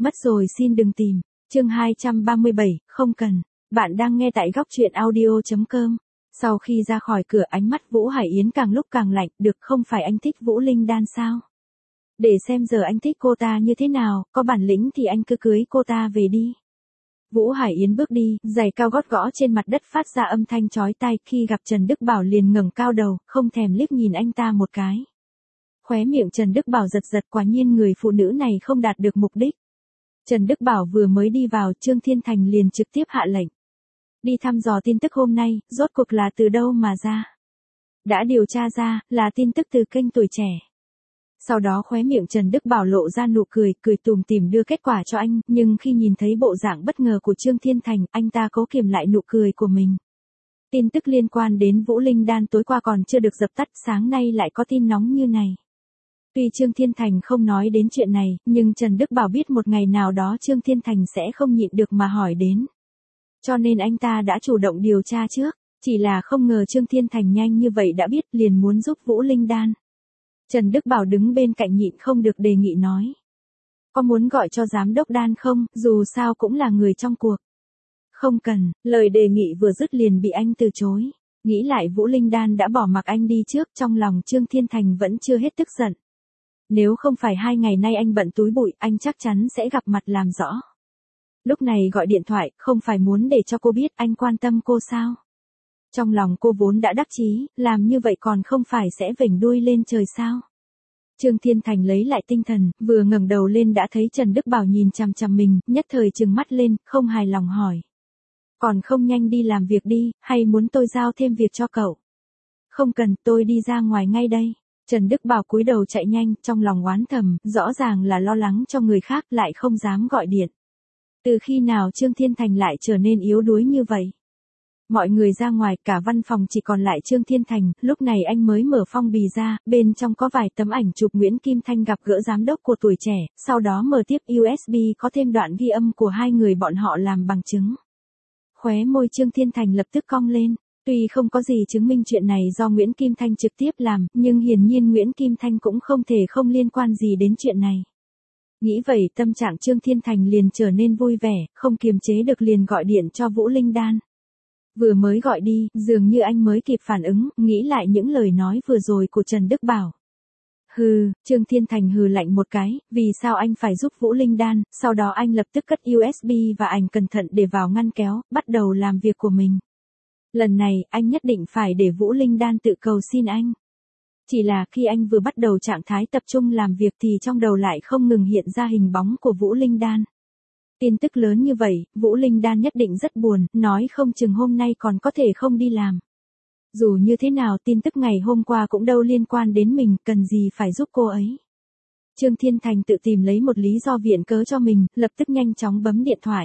Mất rồi xin đừng tìm. Chương 237, không cần. Bạn đang nghe tại góc truyện audio.com. Sau khi ra khỏi cửa ánh mắt Vũ Hải Yến càng lúc càng lạnh, được không phải anh thích Vũ Linh Đan sao? Để xem giờ anh thích cô ta như thế nào, có bản lĩnh thì anh cứ cưới cô ta về đi. Vũ Hải Yến bước đi, giày cao gót gõ trên mặt đất phát ra âm thanh chói tai, khi gặp Trần Đức Bảo liền ngẩng cao đầu, không thèm liếc nhìn anh ta một cái. Khóe miệng Trần Đức Bảo giật giật, quả nhiên người phụ nữ này không đạt được mục đích. Trần Đức Bảo vừa mới đi vào, Trương Thiên Thành liền trực tiếp hạ lệnh. Đi thăm dò tin tức hôm nay, rốt cuộc là từ đâu mà ra? Đã điều tra ra, là tin tức từ kênh Tuổi Trẻ. Sau đó khóe miệng Trần Đức Bảo lộ ra nụ cười, cười tủm tỉm đưa kết quả cho anh, nhưng khi nhìn thấy bộ dạng bất ngờ của Trương Thiên Thành, anh ta cố kiềm lại nụ cười của mình. Tin tức liên quan đến Vũ Linh Đan tối qua còn chưa được dập tắt, sáng nay lại có tin nóng như này. Tuy Trương Thiên Thành không nói đến chuyện này, nhưng Trần Đức Bảo biết một ngày nào đó Trương Thiên Thành sẽ không nhịn được mà hỏi đến. Cho nên anh ta đã chủ động điều tra trước, chỉ là không ngờ Trương Thiên Thành nhanh như vậy đã biết, liền muốn giúp Vũ Linh Đan. Trần Đức Bảo đứng bên cạnh nhịn không được đề nghị nói. Có muốn gọi cho giám đốc Đan không, dù sao cũng là người trong cuộc. Không cần, lời đề nghị vừa dứt liền bị anh từ chối. Nghĩ lại Vũ Linh Đan đã bỏ mặc anh đi trước, trong lòng Trương Thiên Thành vẫn chưa hết tức giận. Nếu không phải 2 ngày nay anh bận túi bụi, anh chắc chắn sẽ gặp mặt làm rõ. Lúc này gọi điện thoại, không phải muốn để cho cô biết anh quan tâm cô sao? Trong lòng cô vốn đã đắc chí, làm như vậy còn không phải sẽ vểnh đuôi lên trời sao? Trương Thiên Thành lấy lại tinh thần, vừa ngẩng đầu lên đã thấy Trần Đức Bảo nhìn chằm chằm mình, nhất thời trừng mắt lên, không hài lòng hỏi. Còn không nhanh đi làm việc đi, hay muốn tôi giao thêm việc cho cậu? Không cần, tôi đi ra ngoài ngay đây. Trần Đức Bảo cúi đầu chạy nhanh, trong lòng oán thầm, rõ ràng là lo lắng cho người khác lại không dám gọi điện. Từ khi nào Trương Thiên Thành lại trở nên yếu đuối như vậy? Mọi người ra ngoài, cả văn phòng chỉ còn lại Trương Thiên Thành, lúc này anh mới mở phong bì ra, bên trong có vài tấm ảnh chụp Nguyễn Kim Thanh gặp gỡ giám đốc của Tuổi Trẻ, sau đó mở tiếp USB có thêm đoạn ghi âm của hai người bọn họ làm bằng chứng. Khóe môi Trương Thiên Thành lập tức cong lên, tuy không có gì chứng minh chuyện này do Nguyễn Kim Thanh trực tiếp làm, nhưng hiển nhiên Nguyễn Kim Thanh cũng không thể không liên quan gì đến chuyện này. Nghĩ vậy tâm trạng Trương Thiên Thành liền trở nên vui vẻ, không kiềm chế được liền gọi điện cho Vũ Linh Đan. Vừa mới gọi đi, dường như anh mới kịp phản ứng, nghĩ lại những lời nói vừa rồi của Trần Đức Bảo. Hừ, Trương Thiên Thành hừ lạnh một cái, vì sao anh phải giúp Vũ Linh Đan, sau đó anh lập tức cất USB và ảnh cẩn thận để vào ngăn kéo, bắt đầu làm việc của mình. Lần này, anh nhất định phải để Vũ Linh Đan tự cầu xin anh. Chỉ là khi anh vừa bắt đầu trạng thái tập trung làm việc thì trong đầu lại không ngừng hiện ra hình bóng của Vũ Linh Đan. Tin tức lớn như vậy, Vũ Linh Đan nhất định rất buồn, nói không chừng hôm nay còn có thể không đi làm. Dù như thế nào tin tức ngày hôm qua cũng đâu liên quan đến mình, cần gì phải giúp cô ấy. Trương Thiên Thành tự tìm lấy một lý do viện cớ cho mình, lập tức nhanh chóng bấm điện thoại.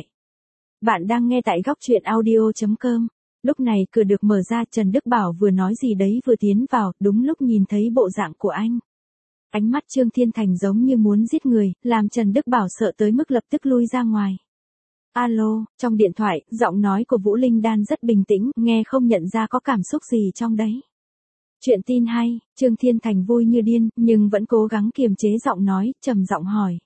Bạn đang nghe tại góc truyện audio.com. Lúc này cửa được mở ra, Trần Đức Bảo vừa nói gì đấy vừa tiến vào, đúng lúc nhìn thấy bộ dạng của anh. Ánh mắt Trương Thiên Thành giống như muốn giết người, làm Trần Đức Bảo sợ tới mức lập tức lui ra ngoài. Alo, trong điện thoại, giọng nói của Vũ Linh Đan rất bình tĩnh, nghe không nhận ra có cảm xúc gì trong đấy. Chuyện tin hay, Trương Thiên Thành vui như điên, nhưng vẫn cố gắng kiềm chế giọng nói, trầm giọng hỏi.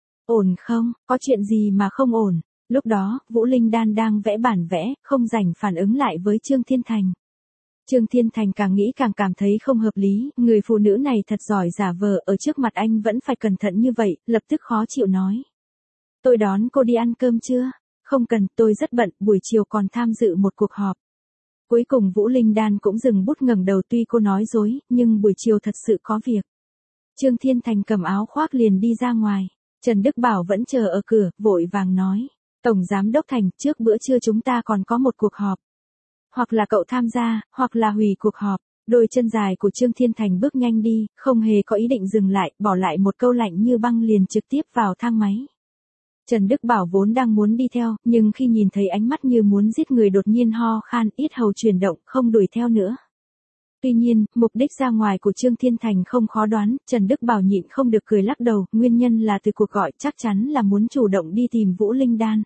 Ổn không, có chuyện gì mà không ổn? Lúc đó, Vũ Linh Đan đang vẽ bản vẽ, không rảnh phản ứng lại với Trương Thiên Thành. Trương Thiên Thành càng nghĩ càng cảm thấy không hợp lý, người phụ nữ này thật giỏi giả vờ, ở trước mặt anh vẫn phải cẩn thận như vậy, lập tức khó chịu nói. Tôi đón cô đi ăn cơm chưa? Không cần, tôi rất bận, buổi chiều còn tham dự một cuộc họp. Cuối cùng Vũ Linh Đan cũng dừng bút ngẩng đầu, tuy cô nói dối, nhưng buổi chiều thật sự có việc. Trương Thiên Thành cầm áo khoác liền đi ra ngoài. Trần Đức Bảo vẫn chờ ở cửa, vội vàng nói. Tổng Giám đốc Thành, trước bữa trưa chúng ta còn có một cuộc họp. Hoặc là cậu tham gia, hoặc là hủy cuộc họp. Đôi chân dài của Trương Thiên Thành bước nhanh đi, không hề có ý định dừng lại, bỏ lại một câu lạnh như băng liền trực tiếp vào thang máy. Trần Đức Bảo vốn đang muốn đi theo, nhưng khi nhìn thấy ánh mắt như muốn giết người đột nhiên ho khan, yết hầu chuyển động, không đuổi theo nữa. Tuy nhiên, mục đích ra ngoài của Trương Thiên Thành không khó đoán, Trần Đức Bảo nhịn không được cười lắc đầu, nguyên nhân là từ cuộc gọi, chắc chắn là muốn chủ động đi tìm Vũ Linh Đan.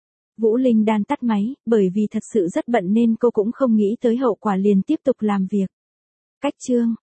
Vũ Linh Đan tắt máy, bởi vì thật sự rất bận nên cô cũng không nghĩ tới hậu quả liền tiếp tục làm việc. Cách chương,